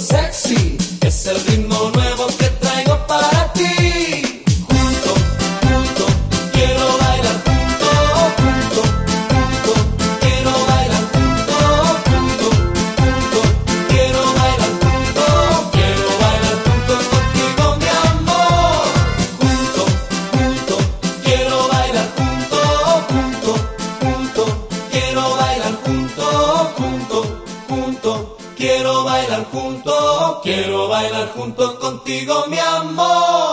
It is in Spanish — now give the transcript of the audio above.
sexy es el ritmo nuevo que traigo para ti. Junto, junto, quiero bailar junto, junto, junto, quiero bailar junto, junto, junto, quiero bailar junto contigo, mi amor. Junto, junto, quiero bailar junto, junto, junto, quiero bailar junto, junto, junto, quiero bailar junto contigo, mi amor.